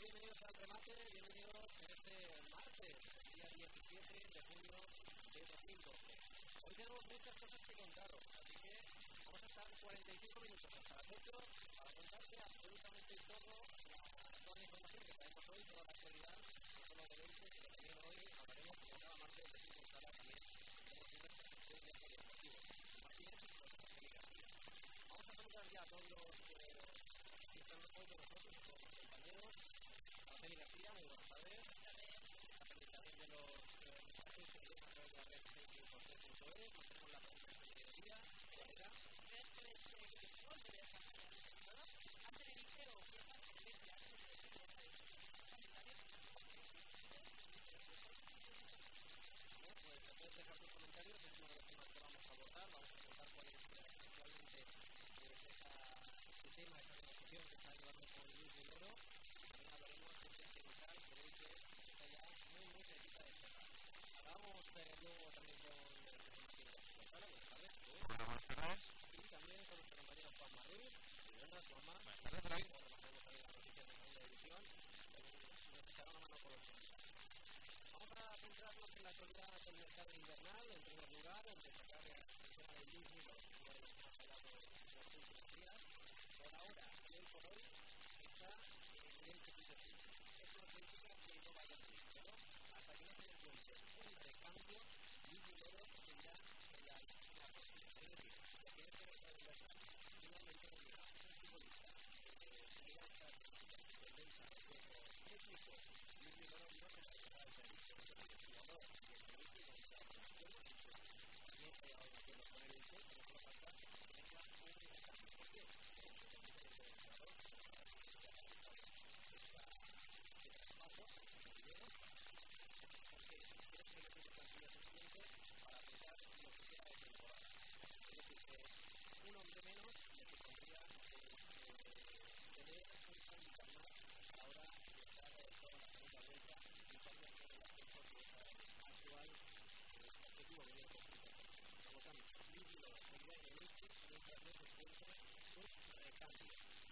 bienvenidos al remate, bienvenidos en este martes, día 17 de junio de 2012. Hoy tenemos muchas cosas que contaros, así que vamos a estar 45 minutos hasta las 8 para contarte absolutamente toda la información que traemos hoy, toda la actualidad, no solo de Elche, sino también hoy hablaremos como cada martes de fútbol sala también. Tenemos diversas secciones de deportivo. Martínez y vamos a saludar ya a todos los que están hoy con nosotros, a todos los compañeros. Araceli García, muy buenas tardes. A felicitación de los mensajes que tenemos a través de la red facebook.es. Nos tenemos la pregunta de mediodía. ¿Cuál era? Pues puedes dejar tus comentarios, es uno de los temas que vamos a abordar. Vamos a contar cuál es actualmente ese tema, esa negociación que está llevando con Luis de Oro. También hablaremos de ese central que Elche está ya muy cerquita de cerrar. Hablamos luego también con el Martín de la Sala. Buenas tardes. Buenas tardes. Y también con nuestro compañero Juanma Ruiz. Buenas, Juanma. Buenas tardes, Rey. Repasaremos también las noticias de segunda división. Nos echará una mano con los comentarios. Vamos a centrarnos en la actualidad del mercado invernal. En primer lugar, en destacar el tema del Luis Milo, uno de los que hemos hablado en los últimos días. Por ahora, y hoy por hoy, está en el segundo equipo. Esto no significa que no vaya a ser, pero hasta que no se encuentre un recambio, Luis Milo seguirá en la próxima. Es decir, la que es que no está invernal, finalmente no llega un futbolista seguirá esta tendencia de juego técnico. Luis Milo no se encontrará el servicio de el jugador y el servicio de la hemos dicho. También se ha llegado a un acuerdo con el Elche, pero solo falta que tenga un recambio. ¿Por qué? Un hombre menos le supondría tener un handicap más a la hora de estar toda la segunda vuelta y cuando hacer el ascenso que es actual objetivo que viene complicado. Por lo tanto, líquido sería en el Elche mientras no se encuentre un recambio.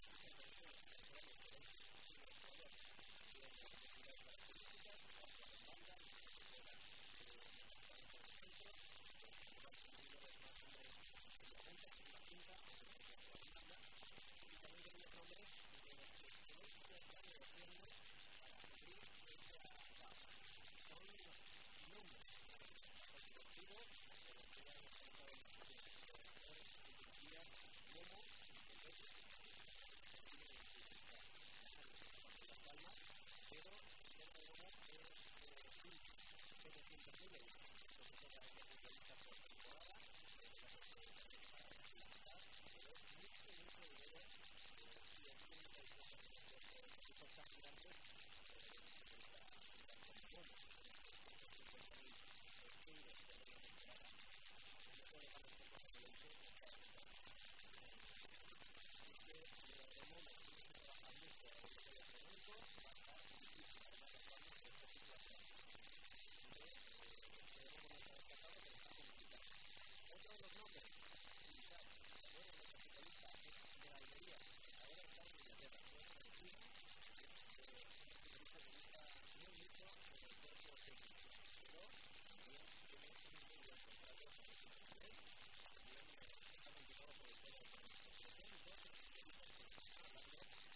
Otro de los nombres utilizados por el capitalista de la Almería, ahora está en Inglaterra, no es el equipo, es un futbolista que gusta muy mucho en el cuerpo técnico, pero también tiene un muy buen contrato con el equipo de él, también está motivado por el tema de los técnicos, los futbolistas que están hablando de los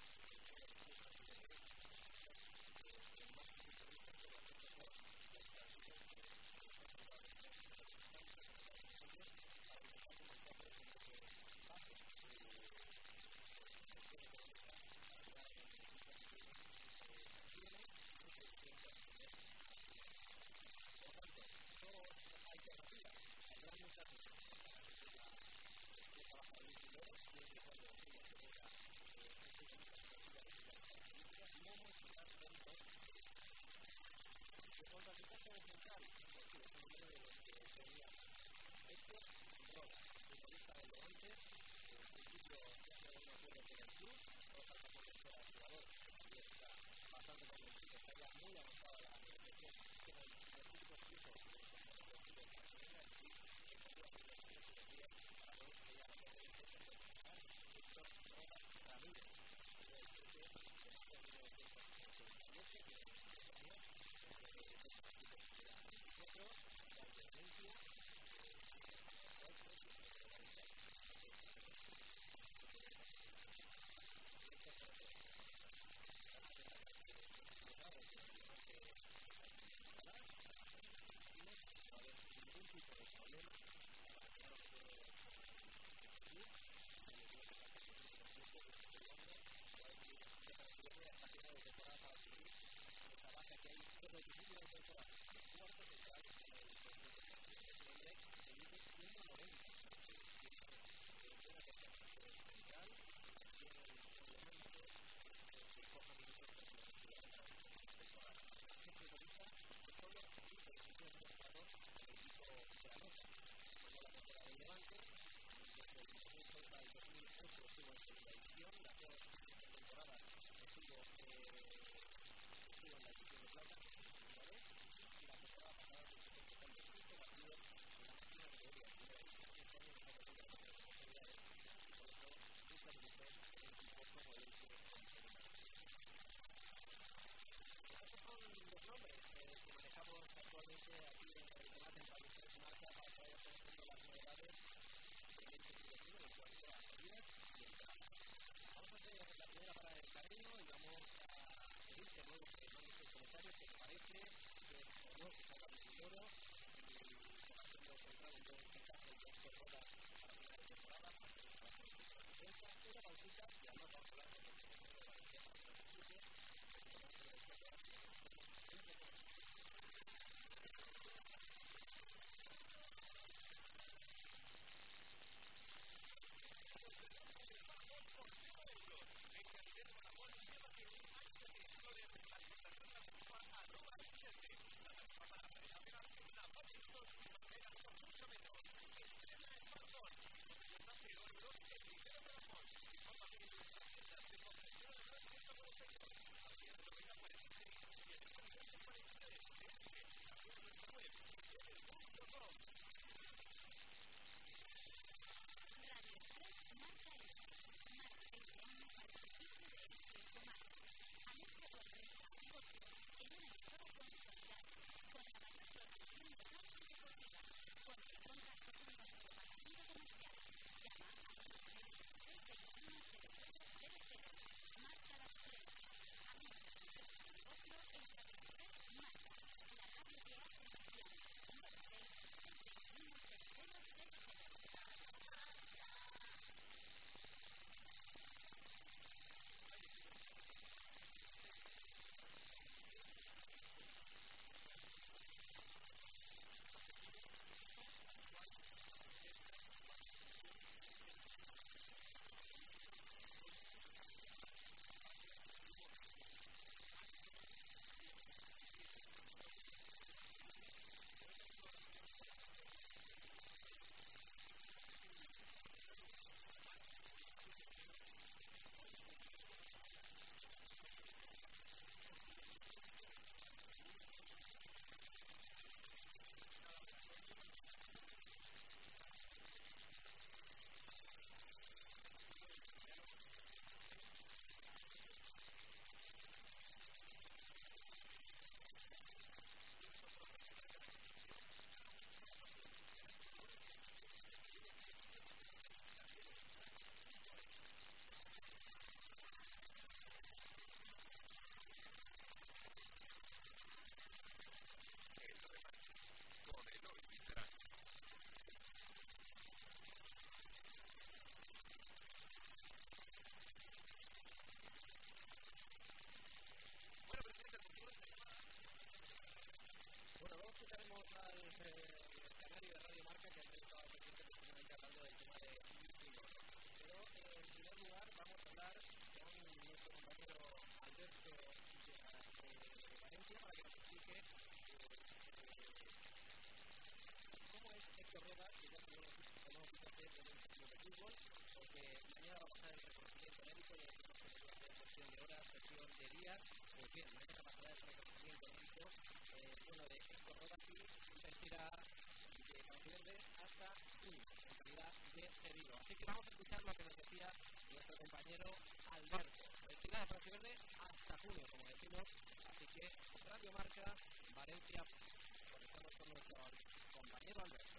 más futbolistas que lo han hecho por los partidos que se han jugado en futbolista del Levante, en principio ya se ha un acuerdo con el club, solo falta por el jugador, que también está bastante convencido, está ya muy avanzada la negociación con el típico equipo de los deportivos para que venga el club, que podría hacer los siguientes días para ver que ya no puede empezar Víctor Rodas Ramírez, que es el que demasiado tiene de tiempo en el club. Héctor Rodas para final de temporada, para hacer un trabajo de defensa, una pausita y además vamos a hablar con el compañero de Valencia para que nos explique un poco más sobre Héctor Rodas y demás cosas. Escucharemos al canario de Radio Marca que ha estado presente precisamente hablando del tema de Piloto. Pero en primer lugar vamos a hablar con nuestro compañero Alberto de Valencia para que nos explique cómo es Héctor Rodas, que ya tenemos que hacer en un sitio de fútbol, porque mañana va a pasar el reconocimiento médico, ya decimos que va a ser cuestión de horas, cuestión de días, pues bien, mañana pasará el reconocimiento médico de Héctor Rodas y vestirá de Valverde hasta junio, en calidad de cedido. Así que vamos a escuchar lo que nos decía nuestro compañero Alberto. Vestirá de Valverde hasta junio, como decimos. Así que Radio Marca, Valencia, conectamos con nuestro compañero Alberto.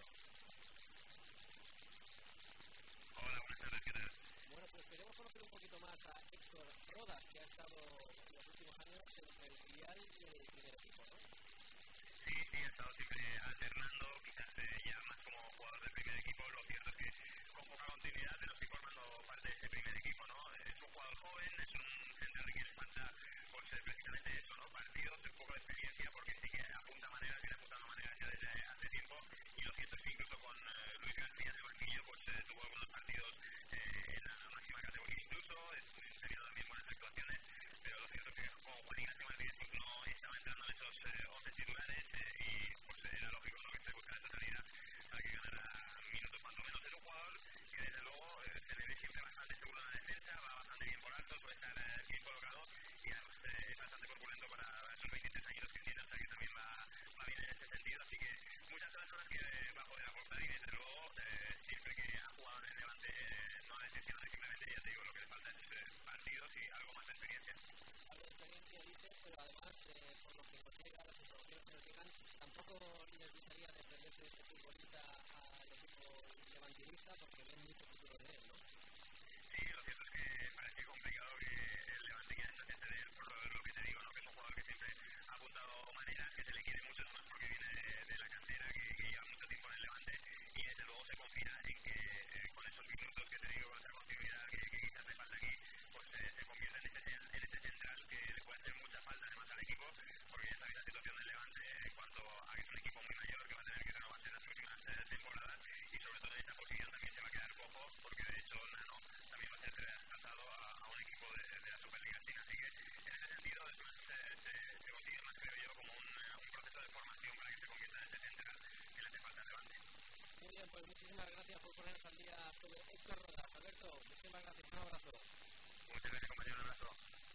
Hola, buenas tardes, ¿qué tal? Bueno, pues queremos conocer un poquito más a Héctor Rodas, que ha estado en los últimos años entre el filial y el primer equipo, ¿no? Sí, he estado siempre alternando, quizás ya más como jugador del primer equipo. Lo cierto es que con poca continuidad, pero sí formando parte de ese primer equipo, ¿no? Es un jugador joven, es un central que le falta, pues precisamente eso, ¿no? Partidos, un poco de experiencia, porque sí que apunta maneras, viene apuntando maneras ya desde hace tiempo. Y lo cierto es que incluso con Luis García de banquillo, pues tuvo algunos partidos en la máxima categoría, incluso teniendo también buenas actuaciones. Pero lo cierto es que como Juan Ignacio Martínez no estaba entrando en esos 11 titulares, y pues era lógico, ¿no?, que se buscara esa salida para que ganara minutos cuanto menos. Es un jugador que desde luego se le ve siempre bastante seguro en la defensa, va bastante bien por alto, suele estar bien colocado y además es bastante corpulento para esos 23 años que tiene, o sea que también va bien en ese sentido. Así que muchas de las cosas que va a poder aportar, y desde luego siempre que ha jugado en el Levante no ha decepcionado, simplemente ya te digo, lo que le falta es partidos y algo más de experiencia. Algo de experiencia dice, pero además por lo que nos llega, las informaciones que nos llegan, tampoco les gustaría desprenderse de este futbolista al equipo levantinista porque ven mucho futuro de él, ¿no? Sí, lo cierto es que parece complicado que el Levante quiera deshacerse de él, por lo que te digo, ¿no?, que es un jugador que siempre ha apuntado maneras, que se le quiere mucho, además porque viene de la cantera, que lleva mucho tiempo en el Levante y desde luego se confía Bueno, pues muchísimas gracias por ponernos al día sobre Héctor Rodas. Alberto, muchísimas gracias, un abrazo. Muchas gracias, compañero, un abrazo.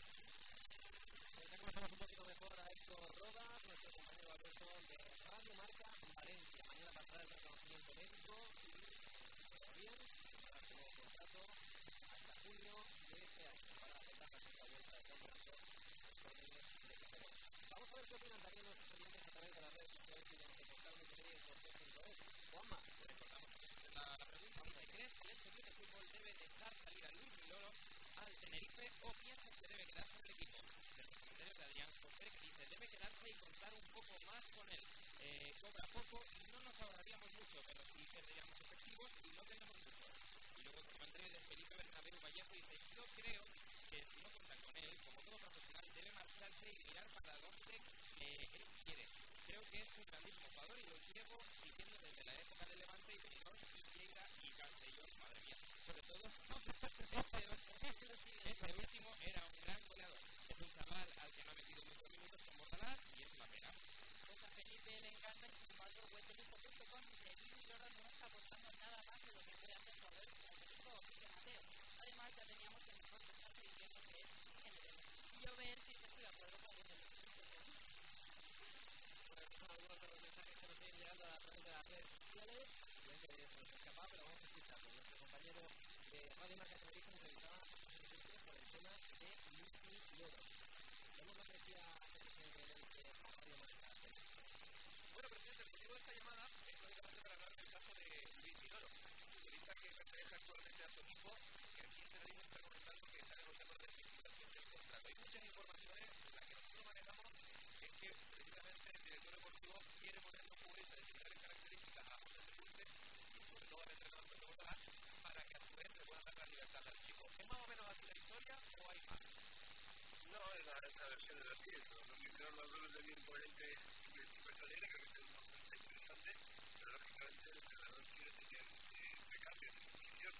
Ya conocemos un poquito mejor a Héctor Rodas, nuestro compañero Alberto de Radio Marca Valencia. Mañana pasará el reconocimiento médico y todavía ahora como contrato hasta junio de este año para aceptar la segunda vuelta del campeonato los torneos de Cajero. Vamos a ver qué opinan también nuestros oyentes a través de las redes sociales y de nuestro portal multimedia.es. Juanma, te recordamos la pregunta dice: ¿crees que el Elche Club de Fútbol debe dejar salir a Luis Miloro al Tenerife o piensas que debe quedarse en el equipo? El comentario de Adrián José que dice: debe quedarse y contar un poco más con él. Cobra poco y no nos ahorraríamos mucho, pero sí perderíamos efectivos y no tenemos mucho. Y luego el comentario de Felipe Bernabéu Vallejo dice: yo creo que si no cuentan con él, como todo profesional, debe marcharse y mirar para donde él quiere. Creo que es un grandísimo jugador y lo llevo siguiendo desde la época de Levante y Benidorm y Lleida y Castellón, madre mía. Sobre todo, este último era un gran goleador. Es un chaval al que no ha metido muchos minutos con Bordalás y es una pena. Pues a Felipe le encanta y sin embargo Wetelú.com dice: Luis Miloro no está aportando nada más de lo que puede hacer jugadores como Felipe o José Mateo. Además ya teníamos el mejor defensa diciendo que es NDL. Y yo ver si estoy de acuerdo con Wetelú. Algunos de los mensajes que nos siguen llegando a través de las redes sociales, ya que se nos escapa, pero vamos a escucharlo. Nuestro compañero de Radio Marca Tenerife entrevistaba por el tema de Luis Miloro. Vemos lo que decía el presidente de Radio Marca Tenerife. Bueno, presidente, el motivo de esta llamada es lógicamente para hablar del caso de Luis Miloro, futbolista que pertenece actualmente a su equipo, que aquí en Tenerife está comentando que está negociando la definición del contrato. Hay muchas informaciones, las que nosotros manejamos es que precisamente el director deportivo quiere poner los futbolistas de similares características a José Sepúlveda y sobre todo al entrenador Pedro Bordalás para que a su vez le puedan dar la libertad al chico. ¿Es más o menos así la historia o hay más? No, es la versión de la pieza. Lo que creo los dos de bien imponente y el tipo de salida, creo que es una oferta interesante, pero lógicamente el entrenador quiere tener recambios de posición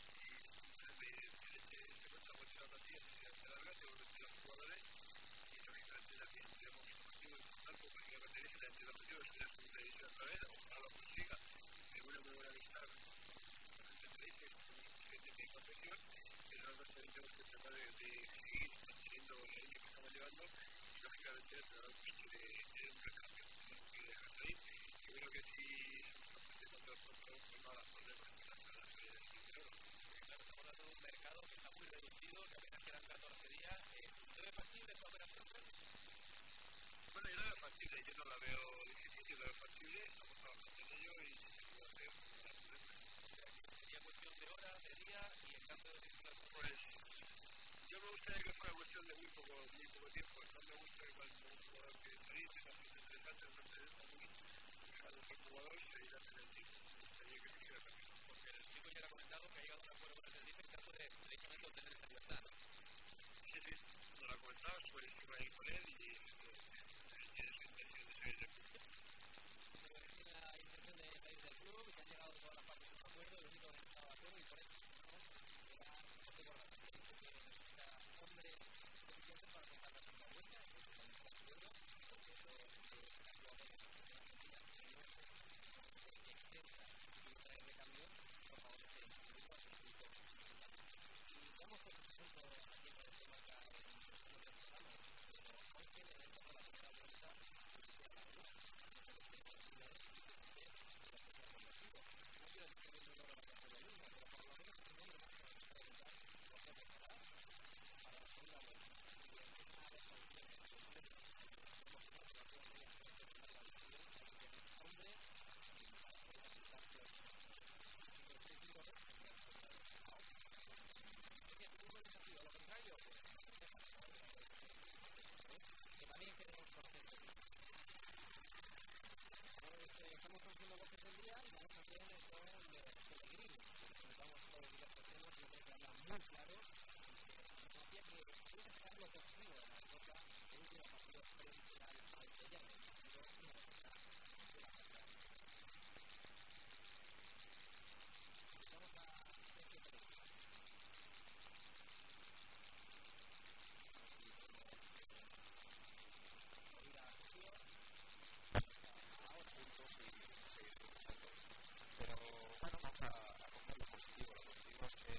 y se cuenta mucho la partida, se larga, tengo que los jugadores y lógicamente también tenemos un objetivo importante porque la batería se la entiende el objetivo es la segunda división otra vez, ojalá lo consiga, es una muy buena amistad con el Tenerife, con gente de confesión, pero nosotros tenemos que tratar de seguir manteniendo la línea que estamos llevando y lógicamente el entrenador quiere un recambio, tenemos que dejar salir. Yo creo que si se ofrece contra nosotros, pues no habrá problemas con la salida del dinero. Claro, estamos hablando de un mercado que está muy reducido, que apenas quedan 14 días. ¿No es factible esa operación, Francis? Bueno, yo la veo factible, yo no la veo difícil, yo la veo factible, estamos trabajando en ello y se puede hacer sin problema. O sea, que sería cuestión de horas, de días y en caso de titulación. Pues yo me gustaría que fuera cuestión de muy poco tiempo, no me gusta que cuando un jugador que está ahí tenga cosas interesantes, no se está muy fijado en el jugador, se irá a tener tiempo, me gustaría que se quede rápido. Porque el chico ya le ha comentado que ha llegado a un acuerdo con el Tenerife en caso de precisamente obtener esa libertad, ¿no? Sí, no lo ha comentado, estuve encima de ir con él y tiene su intención de salir del club. Tiene la intención de salir del club y que han llegado todas las partes a un acuerdo, el único que no estaba de acuerdo y por eso era José Bordalás, que necesita hombres suficientes para contar la segunda vuelta, entonces también está de acuerdo, porque eso actúa con la Argentina, que no es extensa y trae de cambio, por favor, este instituto a su instituto. Y damos por supuesto a tiempo de marca en los programas, pero Ángel en el caso de la primera vuelta se ha dado lugar. No quiero decir que no lo va a hacer lo mismo, pero por lo menos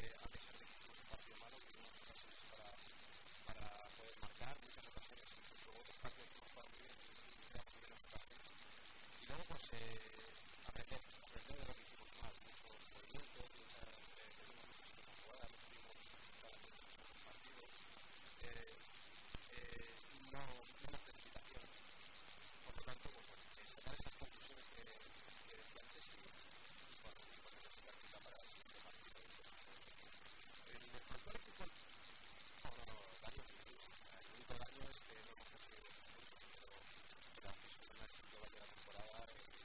a pesar de que hicimos un partido malo, tuvimos ocasiones para poder marcar, muchas ocasiones, incluso otros partidos que hemos jugado muy bien, creamos menos ocasiones. Y luego, pues, aprender de lo que hicimos mal, muchos movimientos, pedimos muchas jugadas, no estuvimos claramente en el partido, no menos precipitación. Por lo tanto, pues, bueno, sacar esas conclusiones que decía antes y ponernos en práctica para el siguiente partido. ¿Me faltó el equipo? No, daño positivo. El único daño es que no hemos conseguido los puntos, pero haces un análisis global de la temporada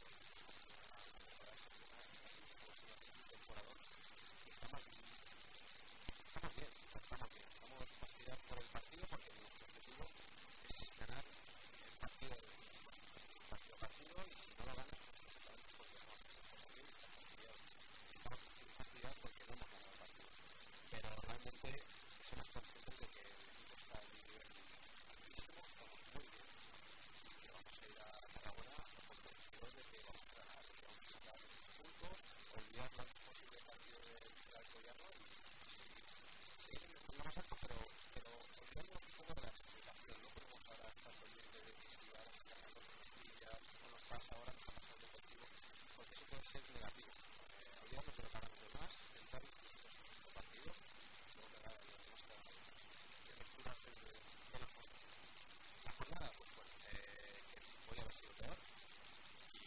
estamos bien. Estamos fastidiados por el partido porque nuestro objetivo es ganar el partido de la semana. Partido a partido, y si no lo ganas, pues porque no hacemos las cosas bien, estás fastidiado. Estamos fastidiados porque no hemos ganado el partido. Pero realmente somos conscientes de que el equipo está en un nivel altísimo, estamos muy bien y que vamos a ir a Tarragona con convicción de que vamos a ganar, que vamos a sacar nuestros puntos, olvidar lo antes posible el partido del Alcoyano y seguir en lo más alto, pero olvidarnos un poco de la clasificación. No podemos ahora estar pendientes de que si ahora se cargan con los días, no nos pasa, ahora nos ha pasado el deportivo, porque eso puede ser negativo. Olvidarnos de lo que hagan los demás, centrar nosotros en nuestro partido, luego que hagan los demás que lectura hacen de la forma. La jornada, pues bueno, que podría haber sido peor y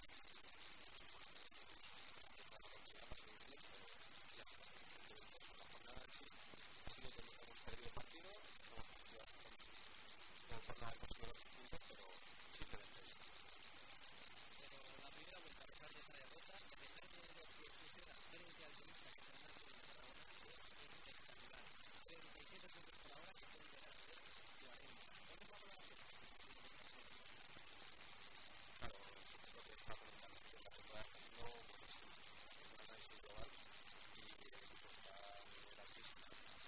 la oportunidad para seguir bien, pero ya está. La jornada en sí ha sido que hemos perdido el partido, estamos fastidiados por no haber conseguido los puntos, pero simplemente eso. Pero la primera vuelta, a pesar de esa derrota, a pesar de lo que suceda frente al turista que se gana en Tarragona, es espectacular. 37 puntos por ahora que pueden llegar a ser 40. ¿Dónde va a hablar de eso? Claro, eso es lo que está comentando. La temporada está siendo buenísima. Es un análisis global y el equipo está a nivel altísimo.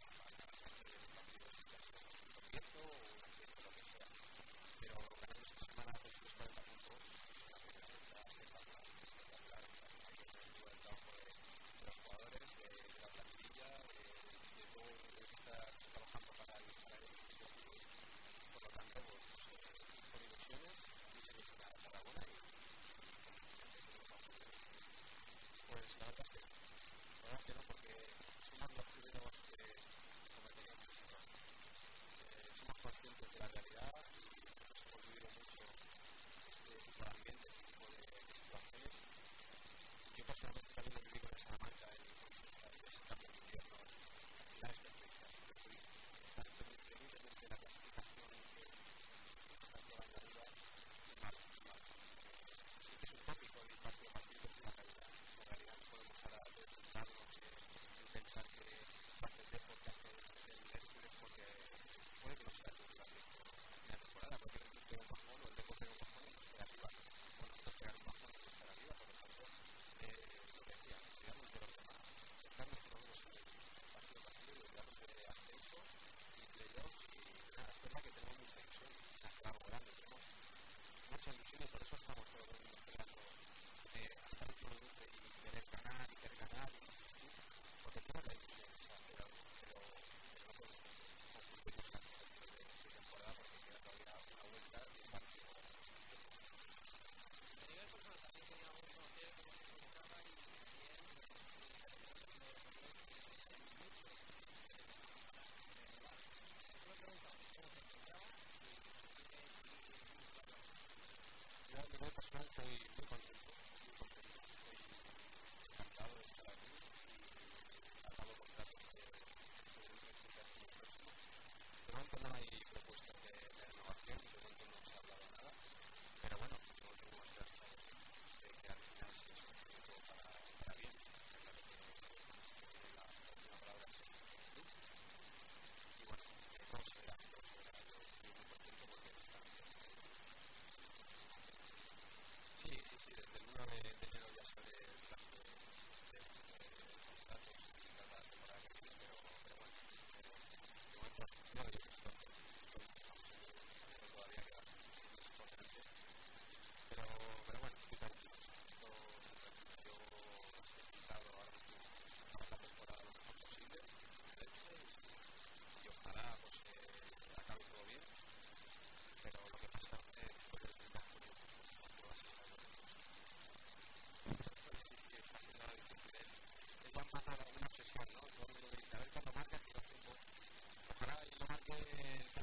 O un acierto, lo que sea, pero ganar esta semana conseguir 40 puntos es una primera vuelta espectacular. Hay que tener el trabajo de los jugadores, de la plantilla, de todo el que está trabajando para el equipo. Por lo tanto, pues, con ilusiones, mucha ilusión a Tarragona y pues la verdad es que no, porque somos los primeros que cometeríamos ese error. Somos conscientes de la realidad y nosotros hemos vivido mucho este tipo de ambiente, este tipo de situaciones. Yo personalmente también lo viví con el Salamanca en ese cambio de invierno. La experiencia estar independientemente de la clasificación que está jugando arriba y mal. Sí que es un tópico de partido a partido, es una realidad. En realidad no podemos ahora desmontarnos en pensar que va a ascender porque hace el Hércules, porque puede que no sea el titular de la temporada, porque el Hércules pega un bajón o el Depor pega un bajón y no esté arriba, o nosotros pegar un bajón y no estar arriba. Por lo tanto, lo que decía, olvidarnos de los demás, centrarnos nosotros en el partido a partido y olvidarnos de ascenso y playoffs y nada. Es verdad que tenemos mucha ilusión, algo grande, tenemos mucha ilusión y por eso estamos todos los niños peleando hasta el último minuto y querer ganar y insistir, porque tenemos la ilusión de hacer algo, pero no podemos confundirnos a este partido de temporada porque queda todavía una vuelta y un partido. A nivel personal también queríamos conocer cómo se encontraba y también mucho para renovar. Eso me preguntamos cómo se encontraba Yo a nivel personal estoy muy contento, estoy encantado de estar aquí y acabo contrato este próximo. De momento no hay propuestas de renovación, de momento no se ha hablado nada, pero bueno, no tengo esperanza de que al final si eso es todo para bien. Está claro que la última palabra es el club y bueno, todo se verá. Yo estoy muy contento porque está bien. Sí, desde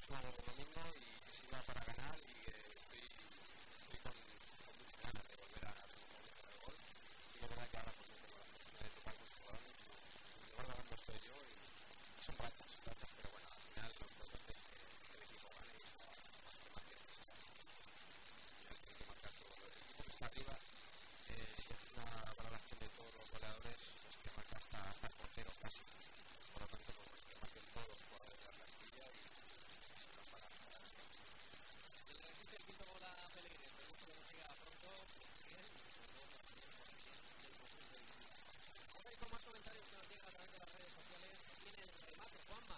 justo el domingo y que se iba para ganar y estoy con muchas ganas de volver a ver un momento de gol y la verdad que ahora pues no tengo la oportunidad de tocar muchos balones, en lugar de donde estoy yo y son rachas, pero bueno, al final lo importante es que el equipo gane y sea más que marque que sea al final tiene que marcar todo el equipo que está arriba. Si hace una valoración de todos los goleadores es que marca hasta el portero casi, por lo tanto pues que marquen todos los jugadores de la plantilla y se nos para el registro del quinto gol a Pellegrini, esperemos que no siga pronto, bien, y sobre todo por el bien del conjunto de Villa. Ahora hay con más comentarios que nos llegan a través de las redes sociales. Viene el remate, Juanma.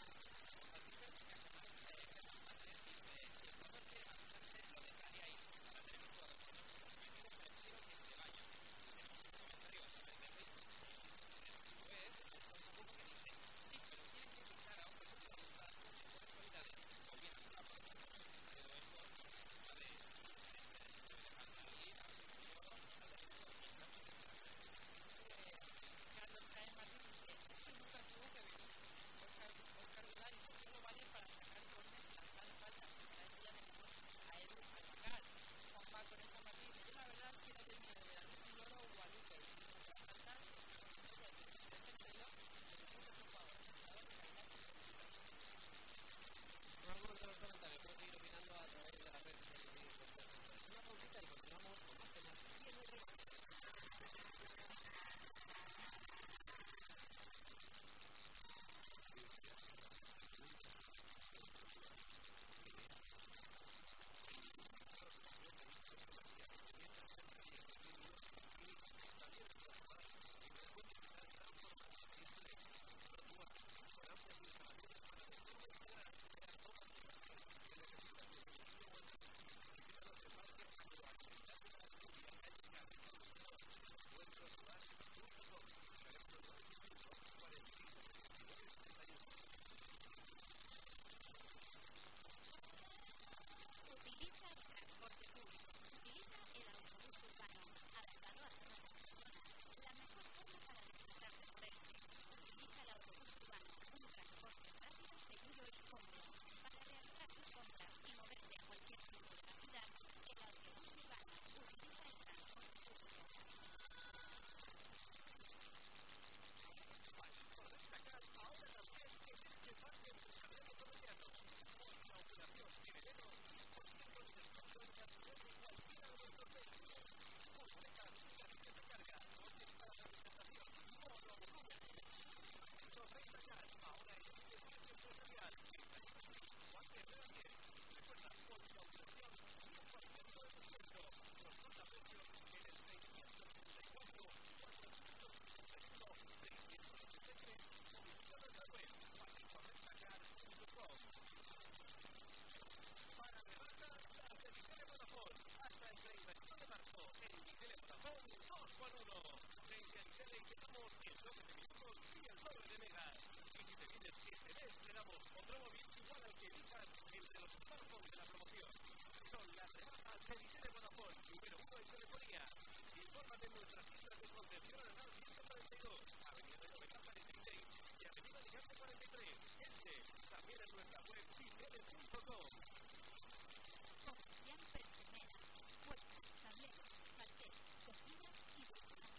Carlos Caen Martín dice, es que nunca tuvo que venir. Oscar Vidal dice, solo vale para sacar cornes y lanzar faltas. Para eso ya tenemos a Edu al sacar. Juan Paco en San Martín dice, yo la verdad es que no tenía de ver a Luis Loro o a Luque. Y las faltas, con el que se deje el pelo, pero no es un jugador de calidad. Con algunos de los comentarios puedes seguir opinando a través de las redes sociales y una pausita y continuamos con más temas aquí en el remate. Utiliza el transporte público. Utiliza el autobús urbano, adaptado a todas las personas. La mejor forma para disfrutar de Orense. Utiliza el autobús urbano, un transporte rápido, seguro y cómodo. Para realizar tus compras y moverte a cualquier punto de la ciudad, el autobús urbano. Utiliza el transporte público. Ahora también en este parque empresarial ecuatoriano. Con la operación de enero, 10% de descuento en cantidad de cualquiera de nuestros vehículos. Furgonetas, camiones de carga, coches para transportación, monovolumen. 130 gas, ahora en este parque empresarial. Juan Guerrero 10. Recuerda, con la operación, 10% de descuento. Consulta precios en el 664 461 683 o visita nuestra web paquetorrentacar.com. Para rematar, las de Vitele Vodafone. Hasta el 31 de marzo, en Vitele Vodafone 2x1. Frente a Vitele y te damos el doble de minutos y el doble de megas. Y si te vienes este mes, te damos otro móvil igual al que elijas entre los smartphones de la promoción. Son las rebajas de Vitele Vodafone, número 1 en telefonía. Infórmate en nuestras tiendas de Concepción Arenal 142, Avenida de Novedad 46 y Avenida Ligante 43, Elche. También en nuestra web vitele.com. Oficial Personera. Puertas, tableros, cartel, cocinas y brújulas.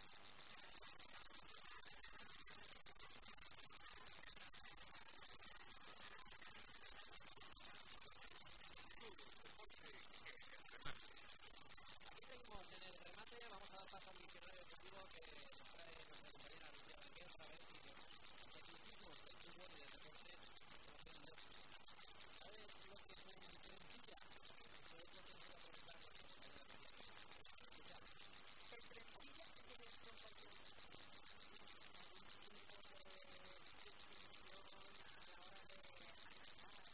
Aquí seguimos en el remate, vamos a dar paso al diccionario deportivo que nos trae nuestra compañera Lucía Blanquer para ver si los tecnicismos del fútbol y del deporte conocen los. ¿Sabes lo que es un trencilla? Eso es lo que nos voy a preguntar a nuestra compañera Lucía. Escuchamos. El trencilla es el compañero algún tipo de distinción a la hora de atacar.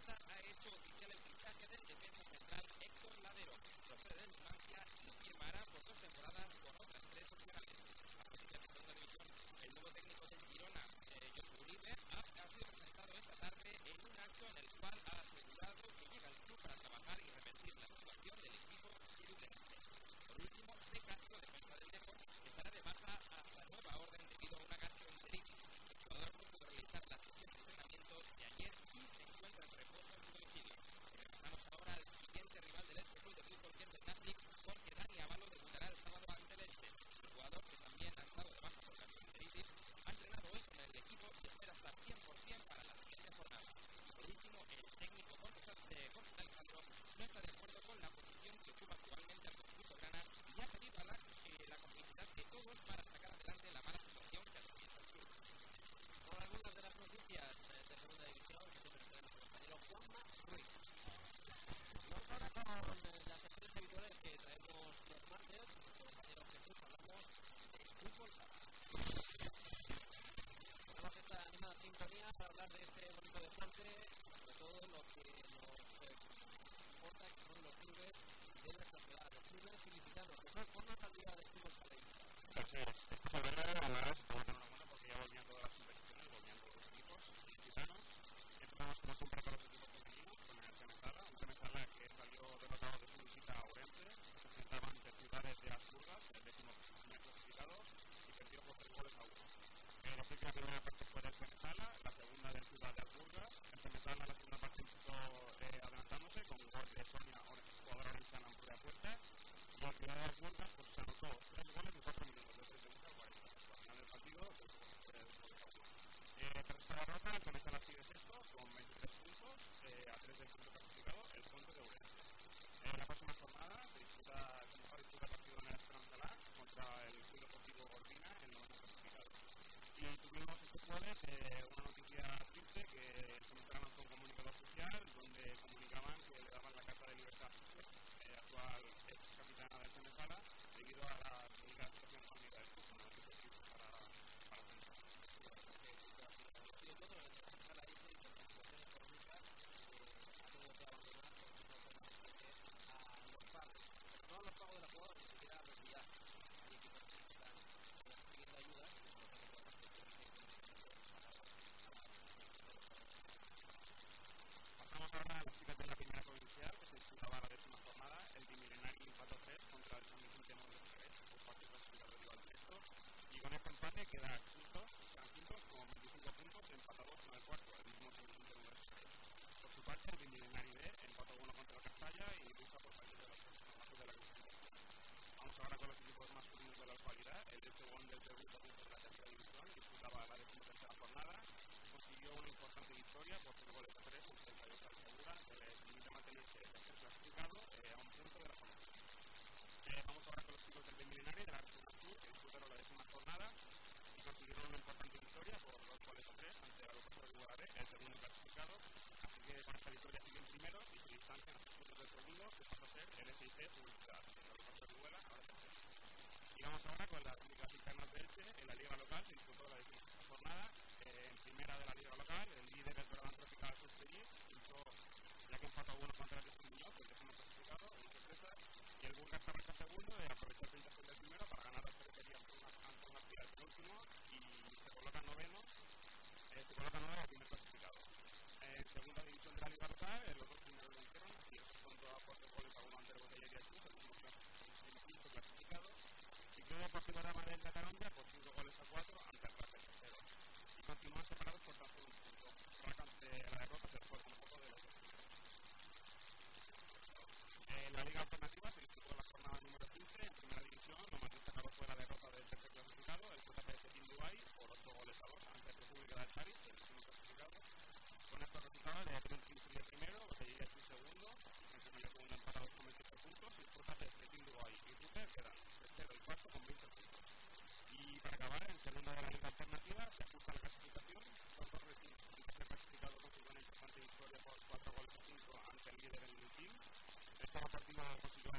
Barça ha hecho oficial el fichaje del defensa central Héctor Ladero, procede del Numancia y firmará por 2 temporadas con otras 3 opcionales. A partir de segunda división, el nuevo técnico del Girona, Josu Uribe, ha sido presentado esta tarde en un acto en el cual ha asegurado que llega al club para trabajar y revertir la situación del equipo gironense. Por último, De Castro, defensa del Depor, estará de baja hasta nueva orden debido a una gastroenteritis. El jugador no pudo realizar la sesión de entrenamiento de ayer y se encuentra en reposo en su domicilio. Regresamos ahora al siguiente rival del Elche Club de Fútbol, que es el Nastic, porque Dani Avalo debutará el sábado ante el Elche. El jugador, que también ha estado de baja por gastroenteritis, ha entrenado hoy con el equipo y espera estar 100% para la siguiente jornada. Y por último, el técnico Jorge Alejandro no está de acuerdo con la posición que ocupa actualmente el conjunto grana y ha pedido a la complicidad de todos para sacar adelante la mala situación que atraviesa el club. Con algunas de las noticias de segunda división que siempre tenemos el compañero Juanma Ruiz. Vamos ahora con las secciones habituales que traemos los martes. Nuestro compañero Jesús, hablamos de fútbol sala. Tenemos esta animada sintonía para hablar de este bonito deporte, sobre todo lo que nos importa, que son los clubes de nuestra ciudad, los clubes ilicitanos. Jesús, ponnos al día de fútbol sala. Así es. Esta semana, además, vamos a tener una buena porque ya volviendo a las competiciones, volviendo a los equipos ilicitanos. Empezamos como siempre con los equipos femeninos, con el Temesala, un Temesala que salió derrotado de su visita a Orense, que se enfrentaba ante Ciudades de Asburgas, el 10º clasificado, y perdió por 3-1. La primera parte fue del Temesala, la segunda del Ciudad de Asburgas. El Temesala, la segunda parte empezó adelantándose con un gol de Sonia, jugadora orensana en pura puerta, y el Ciudad de Asburgas pues, se anotó 3 goles en 4 minutos, de 30 al 40. Al final del partido, tras esta derrota, el Temesala sigue sexto con 23 puntos, a 3 del quinto clasificado, el Puente de Ourense. La próxima jornada se disputa partido en el Esperanza Lag contra el Club Deportivo Urbina, el noveno clasificado. Y tuvimos este jueves una noticia triste que se mostraron con un comunicado oficial donde comunicaban que le daban la carta de libertad actual ex capitana del Temesala debido a la delicada situación económica del club. Una noticia triste para Temesala. Y el otro, el Temesala dice que la situación económica ha tenido que abandonar por no a los pagos. No a los pagos de los jugadores, ni siquiera a retirar. Hay equipos que están pidiendo ayudas. Pasamos ahora a las chicas de la primera provincial, que se disputaba la 10ª jornada. El Bimilenari empató 3 contra el San Vicente de Ferrer, por parte clasificado rival directo. Y con este empate queda quintos con 25 puntos, empatados con el cuarto, el mismo San Vicente de Ferrer. Por su parte, el Bimilenari B empató 1 contra el Castalla y lucha por salir de la clasificación. Vamos ahora con los equipos masculinos de la actualidad. El Elche Wonders del grupo de la tercera división disputaba la 13ª jornada. Consiguió una importante victoria por 3 goles a 3 en 32 al Segura, que le permite mantenerse el tercer clasificado a un punto de la jornada. Vamos ahora con los chicos del Bimilenari de la Región Sur, que disputaron la 10ª jornada y consiguieron una importante victoria por 2 goles a 3 ante la Agrupación de Guadalajara, el segundo clasificado. Así que con esta victoria siguen primeros y se distancian a 6 puntos del segundo, que pasa a ser el SIC Publicidad, la Agrupación de Guadalajara, ahora tercero. Y vamos ahora con las ligas internas de Elche. En la liga local se disputó la 16ª jornada. En primera de la liga local, el líder del programa tropical Sustellís luchó, ya que empató 1 contra el Muñoz, el 10º clasificado, una sorpresa, y el Burgas Taberca segundo aprovechó el 20% del primero para ganar las periferías Antón García el penúltimo y se coloca noveno al primer clasificado. En segunda división de la liga local, los dos primeros vencieron, así es, con 2 goles a 1 ante el Botellería Cruz, el último clasificado, y Club Deportivo Ramadel de Ataronja por 5 goles a 4 ante el Rafa tercero. Y continúan separados por tan solo un punto. La derrota se fue con un poco de los dos primeros. En la Liga Alternativa se disputó la jornada número 15. En primera división, lo más destacado fue la derrota del tercer clasificado, el JPS Team Dubai, por 8 goles a 2 ante la República del Charis, el último clasificado. Con estos resultados, de Trentin sería primero, Botellería es segundo, en segundo empatados con 28 puntos, y el JPS Team Dubai y Ruper quedan tercero y cuarto con 20 puntos. Y para acabar, en segunda de la Liga Alternativa, se ajusta la clasificación, los dos recintos. El tercer clasificado consiguió una importante victoria por 4 goles a 5 ante el líder en el team. El Chavo Partido consiguió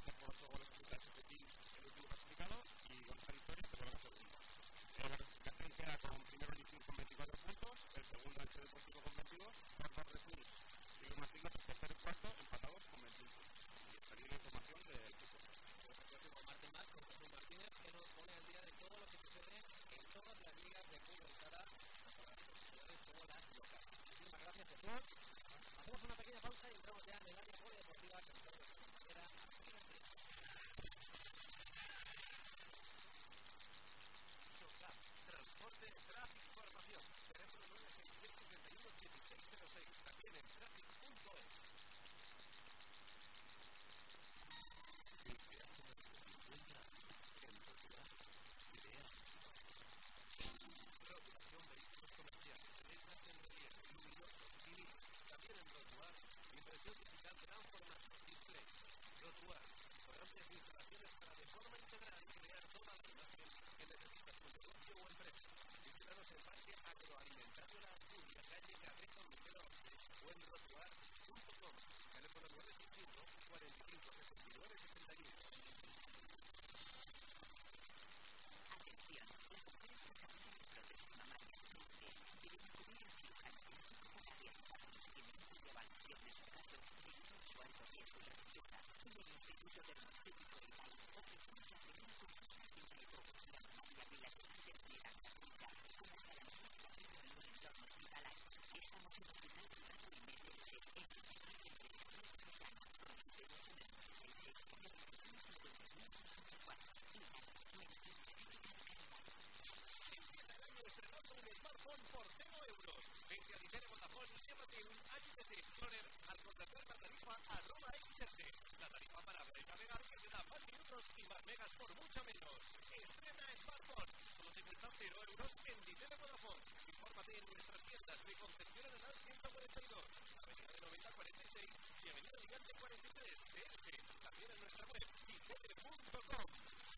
por mucho menos. Estrena smartphone. Solo te cuesta 0 euros en Dinero Vodafone. Infórmate en nuestras tiendas de Concepción Arenal 142, Avenida de Novelda 46 y Avenida Gigante 43 de Elche. También en nuestra web itele.com.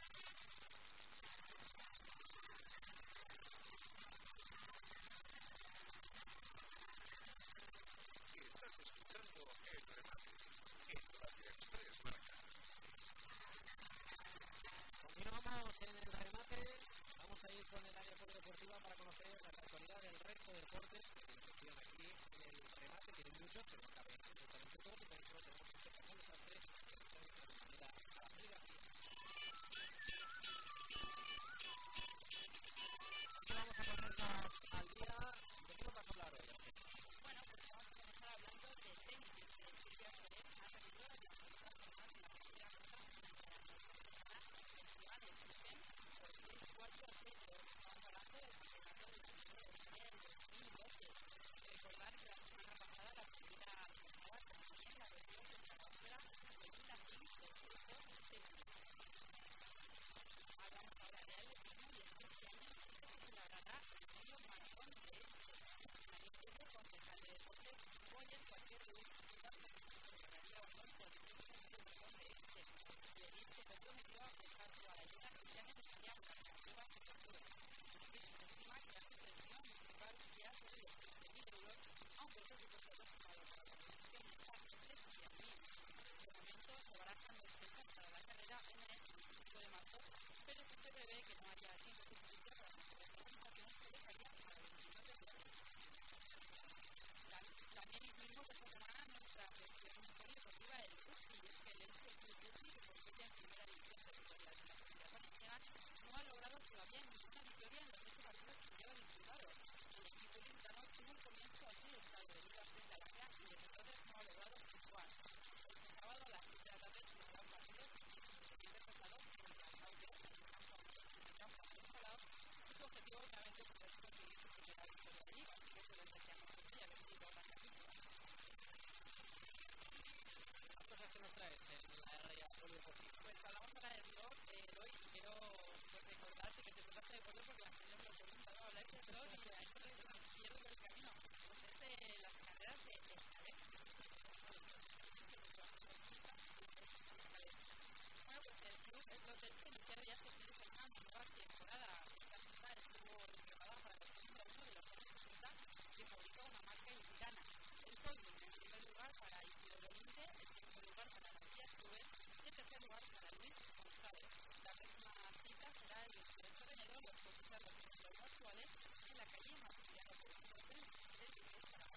Estás escuchando El Remate en Radio Express Marca. Continuamos en El Remate. Vamos a ir con el área polideportiva para conocer la actualidad del resto de deportes que tiene sección aquí en El Remate. Tienen muchos, pero no cabe absolutamente todos. Y por eso tenemos que pasar los astres que están de manera a la liga. Y vamos a ponernos al día. ¿De qué nos vas a hablar hoy? Bueno, pues vamos a comenzar hablando de tenis, de Silvia Soler, ha repetido las segunda jornada en la primera ronda para el festival de Stephen por 3-4-0. Estamos hablando del campeonato de la Liga de España del 2012. Recordar que la semana pasada la primera jornada también la recibió contra la ópera Belinda King por 3-2-0. Hablamos ahora de atletismo y es que este año sí que se celebrará el medio maratón de Elche. Daniel Pedro, concejal de deportes, estuvo ayer cualquier de un resultado que se celebraría o no por el medio maratón de Elche. Y allí se comprometió a prestar toda la ayuda que sea necesaria para que la prueba se concluya. Se estima que la subvención municipal sea sobre los 15.000 euros, aunque el presupuesto destinado para la organización está entre 100.000. De momento se barajan dos fechas para la carrera, una es el 5 de marzo, pero si se prevé que no haya tiempo suficiente para la organización, se dejaría para el 29 de abril. También incluimos esta semana nuestra sección polideportiva el rugby, y es que el Elche Club Rugby, que compite en primera división territorial de la Comunidad Valenciana, no ha logrado todavía ninguna victoria en los 8 partidos que lleva disputados. El equipo limitano tuvo un comienzo accidentado debido a frente a la área y desde entonces no ha logrado puntuar. Este sábado a las 6 de la tarde se jugará un partido siguiente traslado frente al Sauter en el campo de Palau, y su objetivo obviamente es conseguir su primera victoria de liga, así que se les deseamos suerte y a ver si logran la victoria. Las cosas que nos traes en la área polideportiva. Pues hablamos ahora del blog, Eloy, y quiero recordarte que te trataste de pollo porque la gente me lo pregunta, ¿no? Habláis de blog y a esto me pierdo por el camino. Pues es de las carreras de escalés. Bueno, pues el club es lo del se iniciado ya este fin de semana en nueva temporada. Esta cita estuvo preparada para el número 1 de los años 60 que fabricó una marca ilicitana. El podium en primer lugar para Isidoro Linde, en segundo lugar para Matías Rubén y en tercer lugar para Luis González. La próxima cita será el 28 de enero, los coches de los actuales en la calle Maximiliano Colón, del 16 para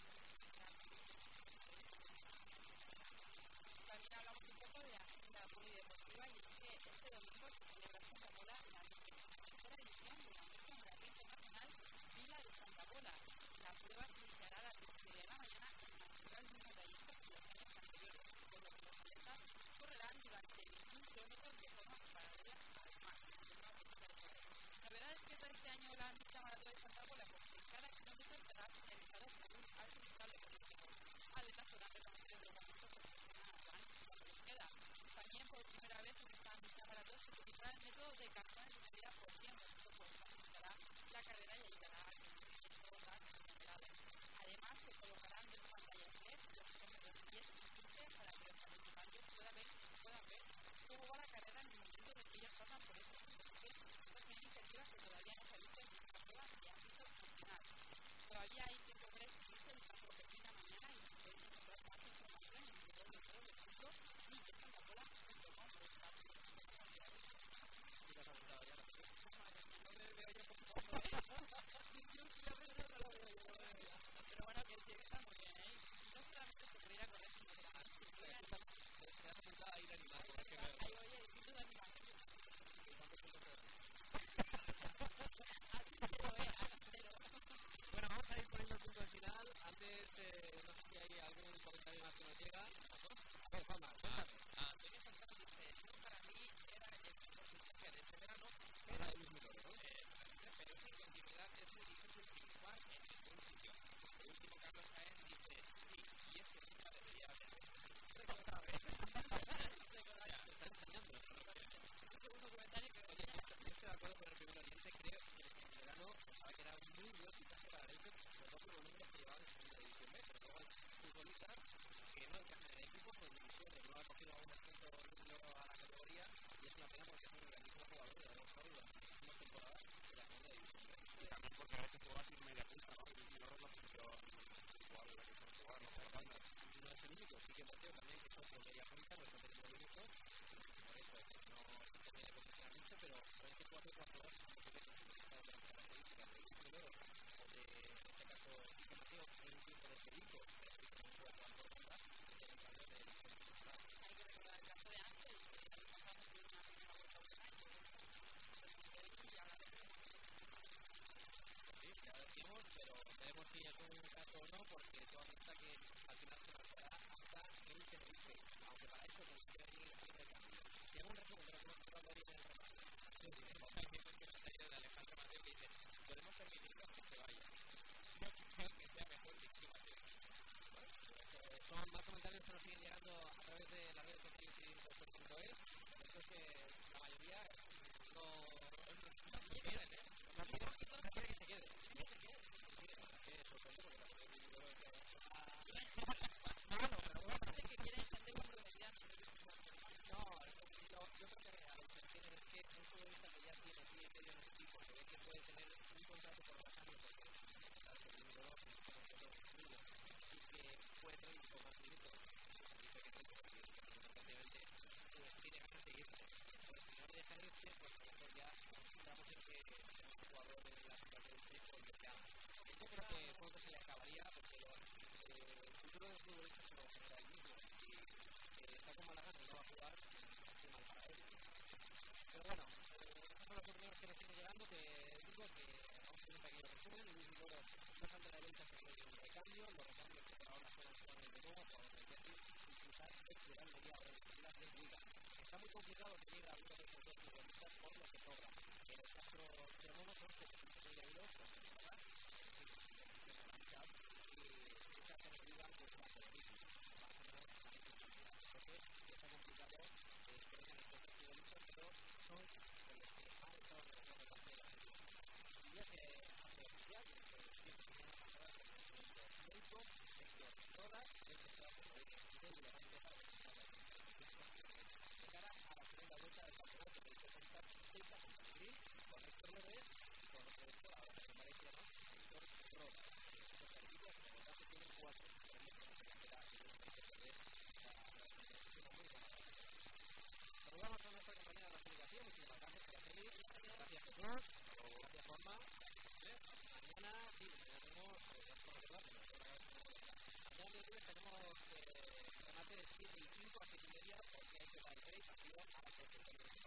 También hablamos un poco de la agenda polideportiva y es que este domingo se celebra en Santa Pola la 23ª edición de la Marcha Maratón Internacional Vila de Santa Pola. La prueba se iniciará a las 10 de la mañana en la ciudad de un trayecto que los años anteriores, por lo que los atletas correrán durante 21 kilómetros de forma paralela al mar. Novedades que trae este año la Marcha Maratón de Santa Pola, pues que cada kilómetro estará señalizado por un alto instable político. Atletas podrán reconocer el reglamento cuando les queda. También por primera vez en esta Marcha Maratón se utilizará el método de cartones de salida por tiempo. Esto pues facilitará la carrera y ayudará a que todas las velocidades. Además se colocarán dos pantallas LED en los kilómetros 10 y 15 para que los participantes puedan ver cómo va la carrera en el momento en que ellos pasan por ese punto. Porque esta es una iniciativa que todavía no se ha visto en esta prueba de ámbito nacional. Todavía hay tiempo para inscribirse el paso que termina mañana y podéis encontrar más información en www.mildesantapola.com. ¿Qué te has apuntado ya? No me veo yo como poco, ¿eh? 21 kilómetros no lo veo yo. Pero bueno, que está muy bien, ¿eh? No solamente se puede ir a correr, sino que además se puede... Te has apuntado a ir a animar. Ahí voy, sin duda porque a veces juega sin media punta, ¿no? Y no es la función igual la que suele jugar, no sé, la banda. No es el único, sí que Mateo también, que es otro media punta, no está teniendo minutos, por eso no se tiene que posicionarse, pero con ese 4-4-2 no sé qué significado de las características de Luis Miguel o de, en este caso, Quique Mateo, e incluso de Federico, que es un jugador por banda, que es el cambio de edición principal. Hay que recordar el caso de Ángel, que el año pasado tuvo una primera vuelta a un año, y ahora sí, ya lo decimos, pero veremos si es un caso o no, porque toda pinta que al final se marchará hasta el Tenerife, aunque para eso tendría que venir el recambio. Si hago un resumen de lo que hemos hablado hoy en el remate, de Alejandro Mateo que dice, podemos permitirlo que se vaya. Yo creo que sea mejor que Mateo. Son más comentarios que nos siguen llegando a través de las redes sociales y director.es. Esto es que la mayoría no quieren, no quiere que se quede. No se quede. Que sorprende porque tampoco es un libro de pero bueno, gente que quiere gente comprometida. no, yo creo que a lo que se refiere es que un futbolista que ya tiene pie y medio en ese equipo, que ve que puede tener un contrato por más años, porque claro, que el número 2 es como nosotros y que puede tener mucho más minutos, dice que sí, porque prácticamente tiene ganas de seguirse. Pues si no le dejan irse, pues a lo mejor ya estamos en que un jugador de la ciudad de Elche o lo que haga. Yo creo que pronto se le acabaría porque el futuro del futbolista se lo genera el mismo. Si está con mala gana y no va a jugar, es mal para él. Pero bueno, estas son las opiniones que nos siguen llegando, que digo que vamos a hacer un pequeño resumen. Luis Vigoro no sale de la derecha sin un recambio, los recambios que por ahora son Antonio de nuevo, jugador del Betis, y Cruzar, ex de la Almería, ahora en las de Liga. Está muy complicado seguir a uno de estos dos futbolistas por lo que sobra. En el caso de Mono son 700.000 euros por temporada, y esa alternativa pues va a ser difícil, va a generar esa dificultad. Entonces, está complicado que vengan estos dos futbolistas, pero son con los que han estado negociando parte de la serie. Y ya se hace oficial que los tiempos que van a pasar a los médico, Héctor Rodas, que está como de le va a empezar a presentar la de cara a la segunda vuelta del campeonato que se cuenta Ceuta con Madrid, con Héctor López y con otro Héctor, ahora que parece más, Héctor Rodas. Los partidos, por lo tanto, tienen 4, pero no se queda y no hay que perder la representación muy buena. Saludamos a nuestra compañera de la comunicación, muchísimas gracias por la serie, gracias Jesús, gracias Juanma. Mañana, sí, mañana tenemos, mañana miércoles tenemos remate de 7 y 5 a 7 y media porque hay que dar el partido a las 7.